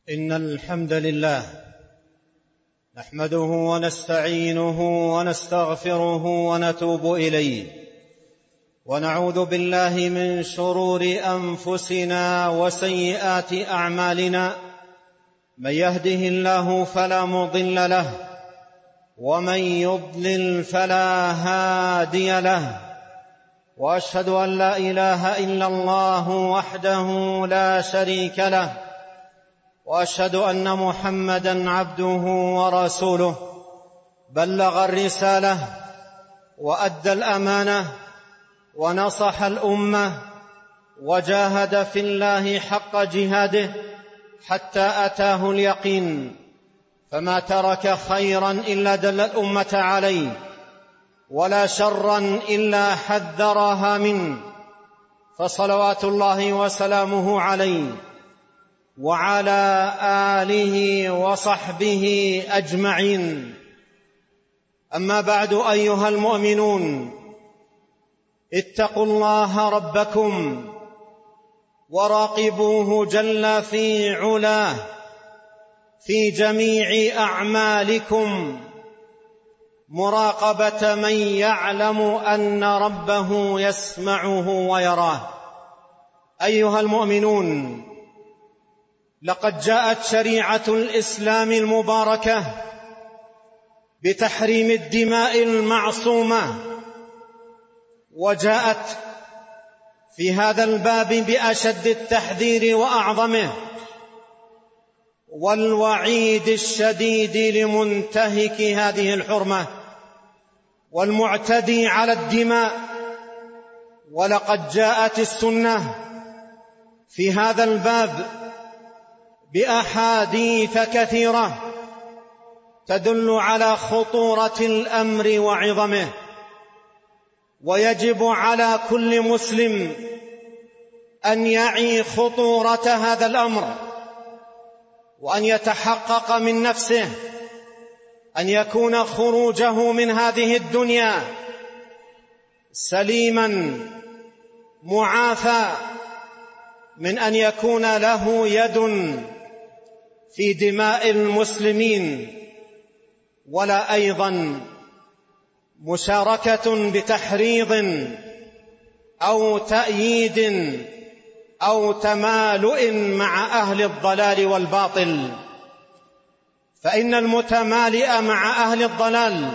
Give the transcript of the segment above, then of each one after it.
إن الحمد لله نحمده ونستعينه ونستغفره ونتوب إليه، ونعوذ بالله من شرور أنفسنا وسيئات أعمالنا. من يهده الله فلا مضل له، ومن يضلل فلا هادي له، وأشهد أن لا إله إلا الله وحده لا شريك له، وأشهد أن محمدًا عبده ورسوله. بلغ الرسالة وأدى الأمانة ونصح الأمة، وجاهد في الله حق جهاده حتى أتاه اليقين. فما ترك خيرًا إلا دل الأمة عليه، ولا شرًا إلا حذرها منه. فصلوات الله وسلامه عليه وعلى آله وصحبه أجمعين. أما بعد، أيها المؤمنون، اتقوا الله ربكم وراقبوه جل في علاه في جميع أعمالكم، مراقبة من يعلم أن ربه يسمعه ويراه. أيها المؤمنون، لقد جاءت شريعة الإسلام المباركة بتحريم الدماء المعصومة، وجاءت في هذا الباب بأشد التحذير وأعظمه، والوعيد الشديد لمنتهك هذه الحرمة والمعتدي على الدماء. ولقد جاءت السنة في هذا الباب بأحاديث كثيرة تدل على خطورة الأمر وعظمه، ويجب على كل مسلم أن يعي خطورة هذا الأمر، وأن يتحقق من نفسه أن يكون خروجه من هذه الدنيا سليما معافى من أن يكون له يد في دماء المسلمين، ولا أيضا مشاركة بتحريض أو تأييد أو تمالؤ مع أهل الضلال والباطل. فإن المتمالئ مع أهل الضلال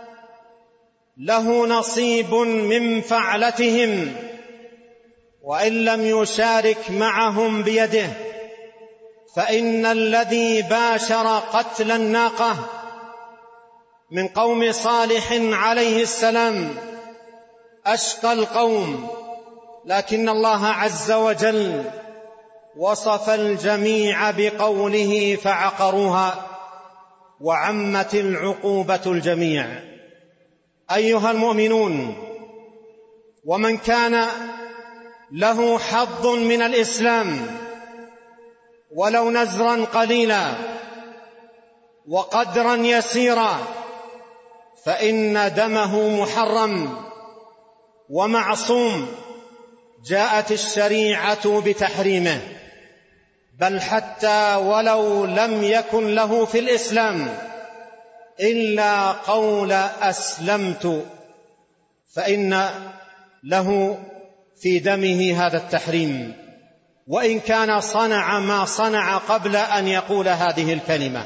له نصيب من فعلتهم، وإن لم يشارك معهم بيده. فإن الذي باشر قتل الناقة من قوم صالح عليه السلام أشقى القوم، لكن الله عز وجل وصف الجميع بقوله فعقروها، وعمت العقوبة الجميع. أيها المؤمنون، ومن كان له حظ من الإسلام ولو نزرا قليلا وقدرا يسيرا، فإن دمه محرم ومعصوم، جاءت الشريعة بتحريمه. بل حتى ولو لم يكن له في الإسلام إلا قول أسلمت، فإن له في دمه هذا التحريم، وإن كان صنع ما صنع قبل أن يقول هذه الكلمة.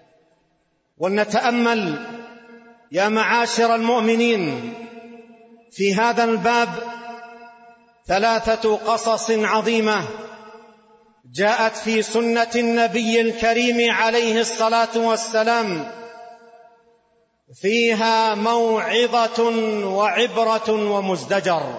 ولنتأمل يا معاشر المؤمنين في هذا الباب ثلاثة قصص عظيمة جاءت في سنة النبي الكريم عليه الصلاة والسلام، فيها موعظة وعبرة ومزدجر.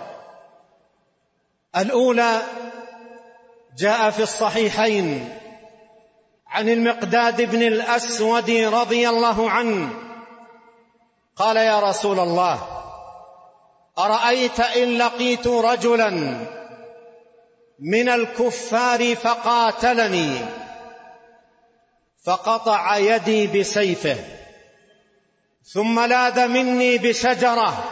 الأولى جاء في الصحيحين عن المقداد بن الأسود رضي الله عنه قال: يا رسول الله، أرأيت إن لقيت رجلا من الكفار فقاتلني فقطع يدي بسيفه ثم لاذ مني بشجرة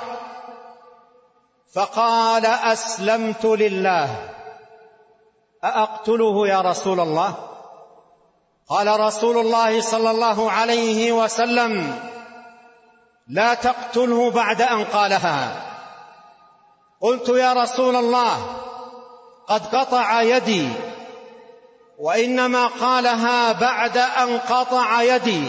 فقال: أسلمت لله، أأقتله يا رسول الله؟ قال رسول الله صلى الله عليه وسلم: لا تقتله بعد أن قالها. قلت: يا رسول الله، قد قطع يدي، وإنما قالها بعد أن قطع يدي.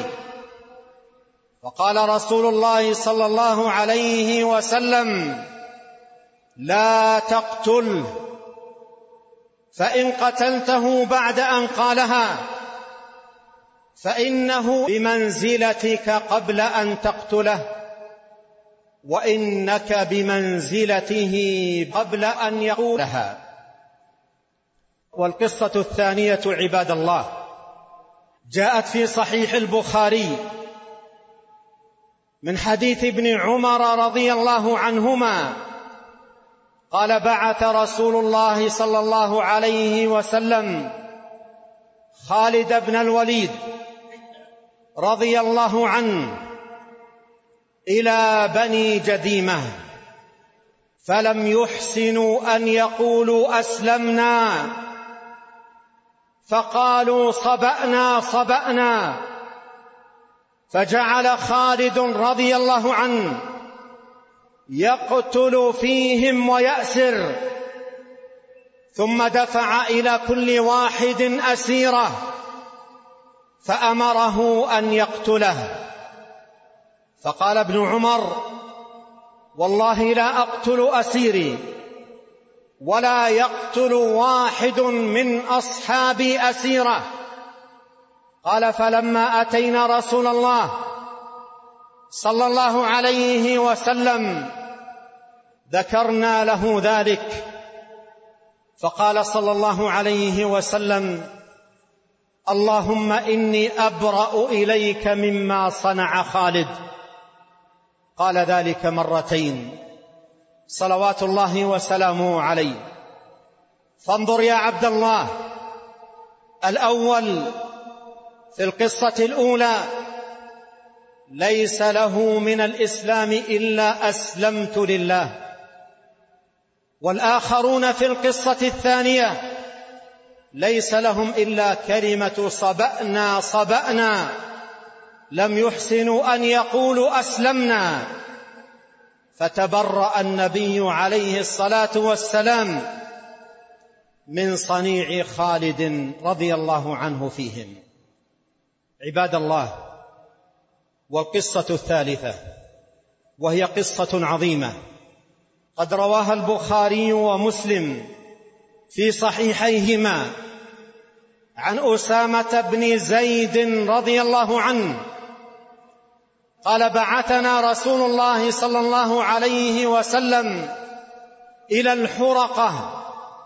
فقال رسول الله صلى الله عليه وسلم: لا تقتله، فإن قتلته بعد أن قالها فإنه بمنزلتك قبل أن تقتله، وإنك بمنزلته قبل أن يقولها. والقصة الثانية عباد الله جاءت في صحيح البخاري من حديث ابن عمر رضي الله عنهما قال: بعث رسول الله صلى الله عليه وسلم خالد بن الوليد رضي الله عنه إلى بني جديمة، فلم يحسنوا أن يقولوا أسلمنا، فقالوا صبأنا صبأنا، فجعل خالد رضي الله عنه يقتل فيهم ويأسر، ثم دفع إلى كل واحد أسيره فأمره أن يقتله. فقال ابن عمر: والله لا أقتل أسيري ولا يقتل واحد من أصحابي أسيره. قال: فلما أتينا رسول الله صلى الله عليه وسلم ذكرنا له ذلك، فقال صلى الله عليه وسلم: اللهم إني أبرأ إليك مما صنع خالد. قال ذلك مرتين صلوات الله وسلامه عليه. فانظر يا عبد الله، الأول في القصة الأولى ليس له من الإسلام إلا أسلمت لله، والآخرون في القصة الثانية ليس لهم إلا كلمة صبأنا صبأنا، لم يحسنوا أن يقولوا أسلمنا. فتبرأ النبي عليه الصلاة والسلام من صنيع خالد رضي الله عنه فيهم. عباد الله، والقصة الثالثة وهي قصة عظيمة قد رواها البخاري ومسلم في صحيحيهما عن أسامة بن زيد رضي الله عنه قال: بعثنا رسول الله صلى الله عليه وسلم إلى الحرقة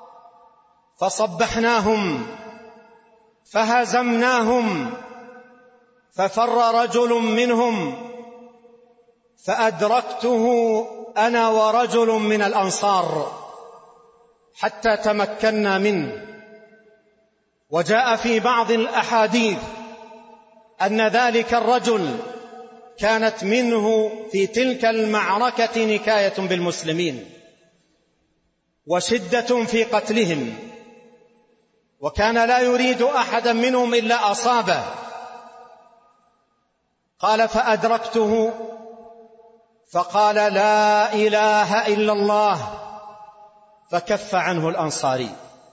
فصبحناهم فهزمناهم، ففر رجل منهم فأدركته أنا ورجل من الأنصار حتى تمكنا منه. وجاء في بعض الأحاديث أن ذلك الرجل كانت منه في تلك المعركة نكاية بالمسلمين وشدة في قتلهم، وكان لا يريد أحدا منهم إلا أصابه. قال: فأدركته فقال: لا إله إلا الله، فكف عنه الأنصاري،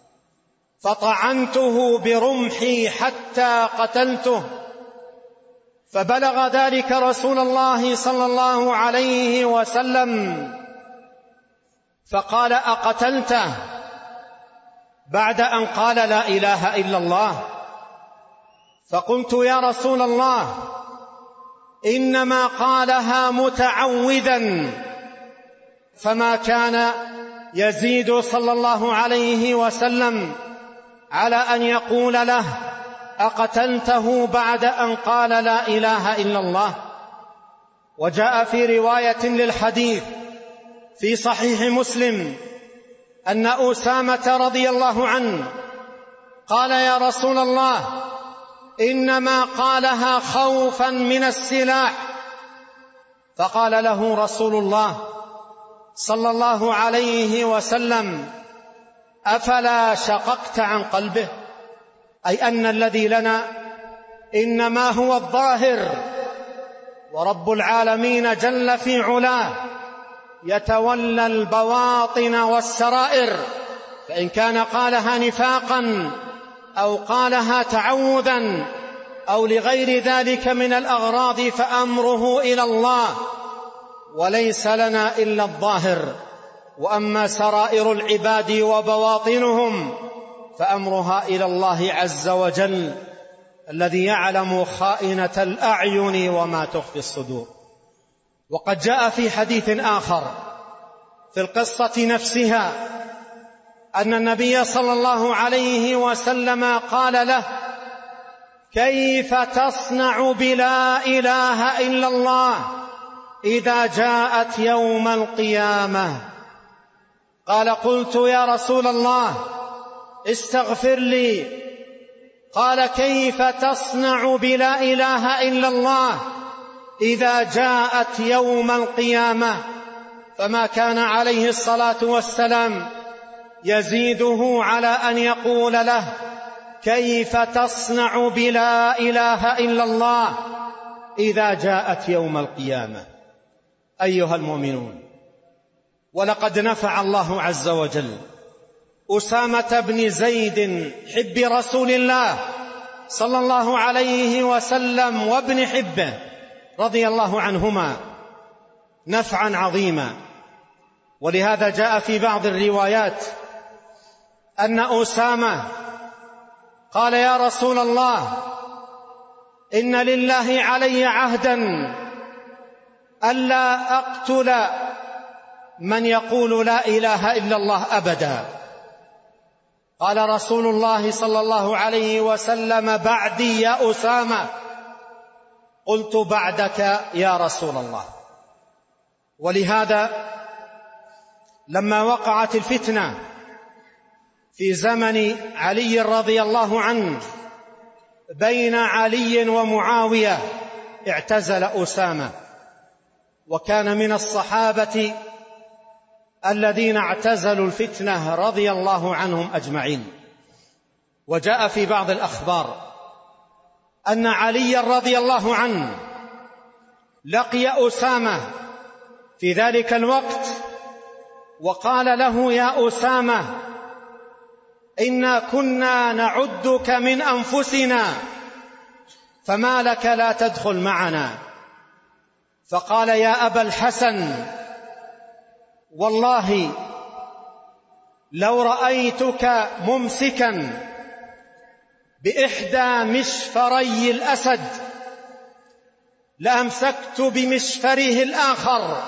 فطعنته برمحي حتى قتلته، فبلغ ذلك رسول الله صلى الله عليه وسلم فقال: أقتلته بعد أن قال لا إله إلا الله؟ فقلت: يا رسول الله، إنما قالها متعوذا. فما كان يزيد صلى الله عليه وسلم على أن يقول له: أقتلته بعد أن قال لا إله إلا الله. وجاء في رواية للحديث في صحيح مسلم أن أسامة رضي الله عنه قال: يا رسول الله، إنما قالها خوفا من السلاح. فقال له رسول الله صلى الله عليه وسلم: أفلا شققت عن قلبه؟ أي أن الذي لنا إنما هو الظاهر، ورب العالمين جل في علاه يتولى البواطن والسرائر، فإن كان قالها نفاقا أو قالها تعوذا أو لغير ذلك من الأغراض فأمره إلى الله، وليس لنا إلا الظاهر. وأما سرائر العباد وبواطنهم فأمرها إلى الله عز وجل الذي يعلم خائنة الأعين وما تخفي الصدور. وقد جاء في حديث آخر في القصة نفسها أن النبي صلى الله عليه وسلم قال له: كيف تصنع بلا إله إلا الله إذا جاءت يوم القيامة؟ قال: قلت يا رسول الله استغفر لي. قال: كيف تصنع بلا إله إلا الله إذا جاءت يوم القيامة؟ فما كان عليه الصلاة والسلام يزيده على أن يقول له: كيف تصنع بلا إله إلا الله إذا جاءت يوم القيامة؟ أيها المؤمنون، ولقد نفع الله عز وجل أسامة بن زيد حب رسول الله صلى الله عليه وسلم وابن حبه رضي الله عنهما نفعا عظيما. ولهذا جاء في بعض الروايات أن أسامة قال: يا رسول الله، إن لله علي عهدا ألا أقتل من يقول لا إله إلا الله أبدا. قال رسول الله صلى الله عليه وسلم: بعدي يا أسامة. قلت: بعدك يا رسول الله. ولهذا لما وقعت الفتنة في زمن علي رضي الله عنه بين علي ومعاوية اعتزل أسامة، وكان من الصحابة الذين اعتزلوا الفتنة رضي الله عنهم أجمعين. وجاء في بعض الأخبار أن علي رضي الله عنه لقي أسامة في ذلك الوقت وقال له: يا أسامة، إنا كنا نعدك من أنفسنا، فما لك لا تدخل معنا؟ فقال: يا أبا الحسن، والله لو رأيتك ممسكا بإحدى مشفري الأسد لأمسكت بمشفره الآخر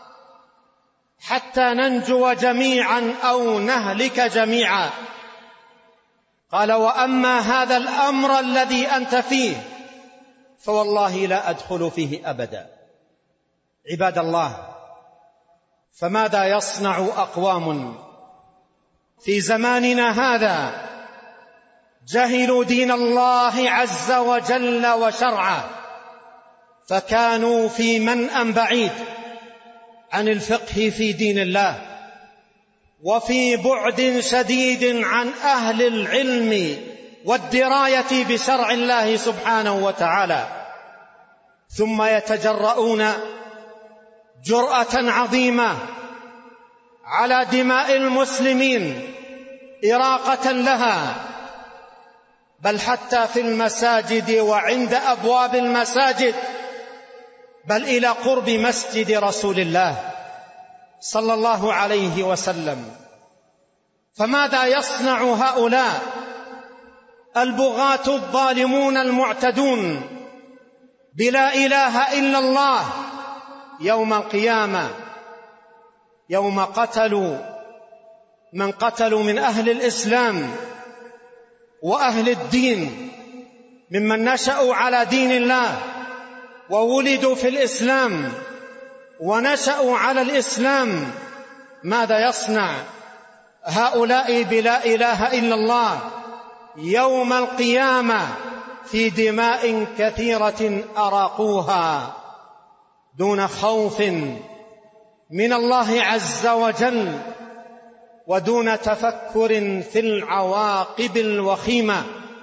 حتى ننجو جميعا أو نهلك جميعا. قال: وأما هذا الأمر الذي أنت فيه فوالله لا أدخل فيه أبدا. عباد الله، فماذا يصنع أقوام في زماننا هذا جهلوا دين الله عز وجل وشرعه، فكانوا في منأى بعيد عن الفقه في دين الله، وفي بعد شديد عن أهل العلم والدراية بشرع الله سبحانه وتعالى، ثم يتجرؤون جرأة عظيمة على دماء المسلمين إراقة لها، بل حتى في المساجد وعند أبواب المساجد، بل إلى قرب مسجد رسول الله صلى الله عليه وسلم. فماذا يصنع هؤلاء البغاة الظالمون المعتدون بلا إله إلا الله يوم القيامة، يوم قتلوا من قتلوا من أهل الإسلام وأهل الدين، ممن نشأوا على دين الله وولدوا في الإسلام ونشأوا على الإسلام؟ ماذا يصنع هؤلاء بلا إله إلا الله يوم القيامة في دماء كثيرة أراقوها دون خوف من الله عز وجل ودون تفكر في العواقب الوخيمة؟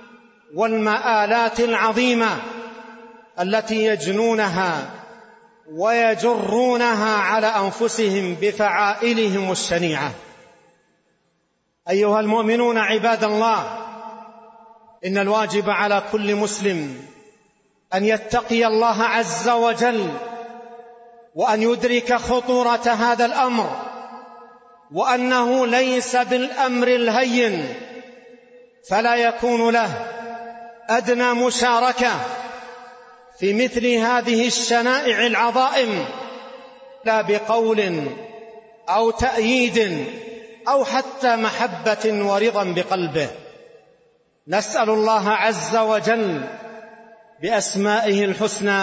والمآلات العظيمة التي يجنونها ويجرونها على أنفسهم بفعائلهم الشنيعة. أيها المؤمنون عباد الله، إن الواجب على كل مسلم أن يتقي الله عز وجل، وأن يدرك خطورة هذا الأمر، وأنه ليس بالأمر الهين، فلا يكون له أدنى مشاركة في مثل هذه الشنائع العظائم، لا بقول أو تأييد أو حتى محبة ورضا بقلبه. نسأل الله عز وجل بأسمائه الحسنى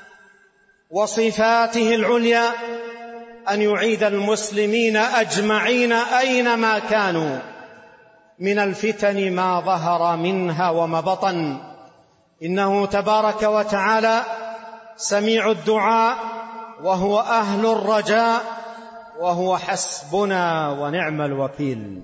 وصفاته العليا أن يعيد المسلمين أجمعين أينما كانوا من الفتن ما ظهر منها وما بطن، إنه تبارك وتعالى سميع الدعاء وهو أهل الرجاء وهو حسبنا ونعم الوكيل.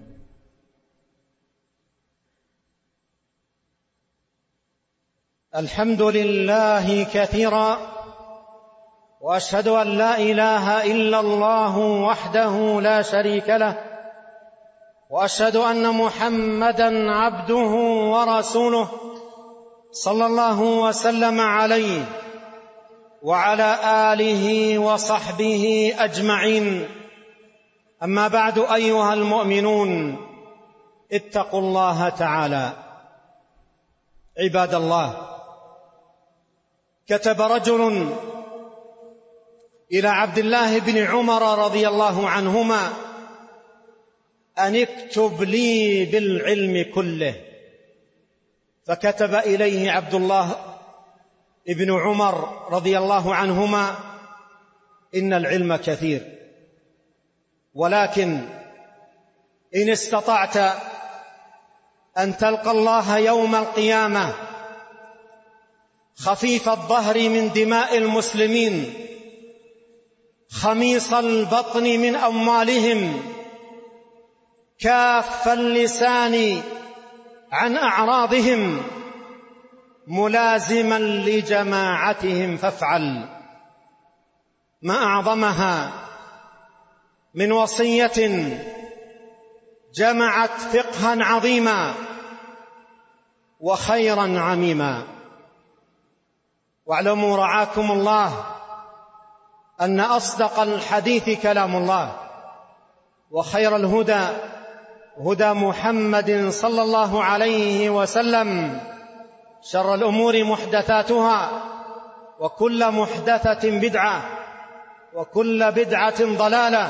الحمد لله كثيرا، وأشهد أن لا إله إلا الله وحده لا شريك له، وأشهد أن محمدًا عبده ورسوله صلى الله وسلم عليه وعلى آله وصحبه أجمعين. أما بعد، أيها المؤمنون، اتقوا الله تعالى. عباد الله، كتب رجل إلى عبد الله بن عمر رضي الله عنهما أن اكتب لي بالعلم كله، فكتب إليه عبد الله بن عمر رضي الله عنهما: إن العلم كثير، ولكن إن استطعت أن تلقى الله يوم القيامة خفيف الظهر من دماء المسلمين، خميص البطن من أموالهم، كاف اللسان عن أعراضهم، ملازما لجماعتهم، فافعل. ما أعظمها من وصية جمعت فقها عظيما وخيرا عميما. واعلموا رعاكم الله أن أصدق الحديث كلام الله، وخير الهدى هدى محمد صلى الله عليه وسلم، شر الأمور محدثاتها، وكل محدثة بدعة، وكل بدعة ضلالة،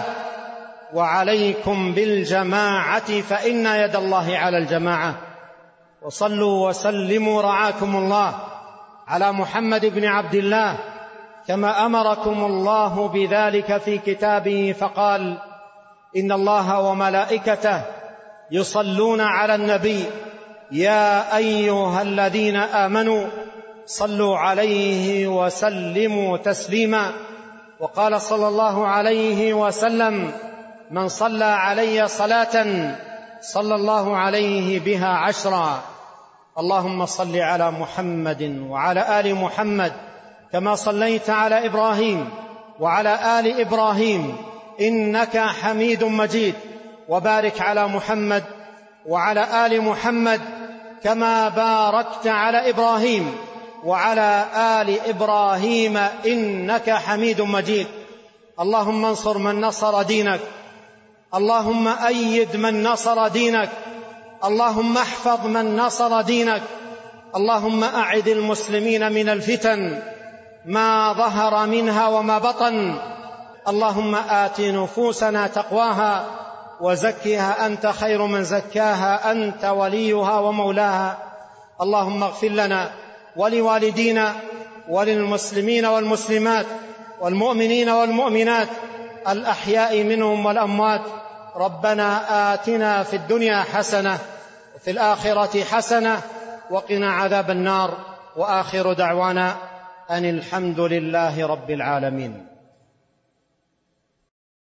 وعليكم بالجماعة فإن يد الله على الجماعة. وصلوا وسلموا رعاكم الله على محمد بن عبد الله كما أمركم الله بذلك في كتابه، فقال: إن الله وملائكته يصلون على النبي يا أيها الذين آمنوا صلوا عليه وسلموا تسليما. وقال صلى الله عليه وسلم: من صلى علي صلاة صلى الله عليه بها 10. اللهم صل على محمد وعلى آل محمد كما صليت على إبراهيم وعلى آل إبراهيم إنك حميد مجيد، وبارك على محمد وعلى آل محمد كما باركت على إبراهيم وعلى آل إبراهيم إنك حميد مجيد. اللهم انصر من نصر دينك، اللهم أيد من نصر دينك، اللهم احفظ من نصر دينك، اللهم أعد المسلمين من الفتن ما ظهر منها وما بطن. اللهم آت نفوسنا تقواها وزكها أنت خير من زكاها، أنت وليها ومولاها. اللهم اغفر لنا ولوالدينا وللمسلمين والمسلمات والمؤمنين والمؤمنات الأحياء منهم والأموات. ربنا آتنا في الدنيا حسنة وفي الآخرة حسنة وقنا عذاب النار. وآخر دعوانا أن الحمد لله رب العالمين.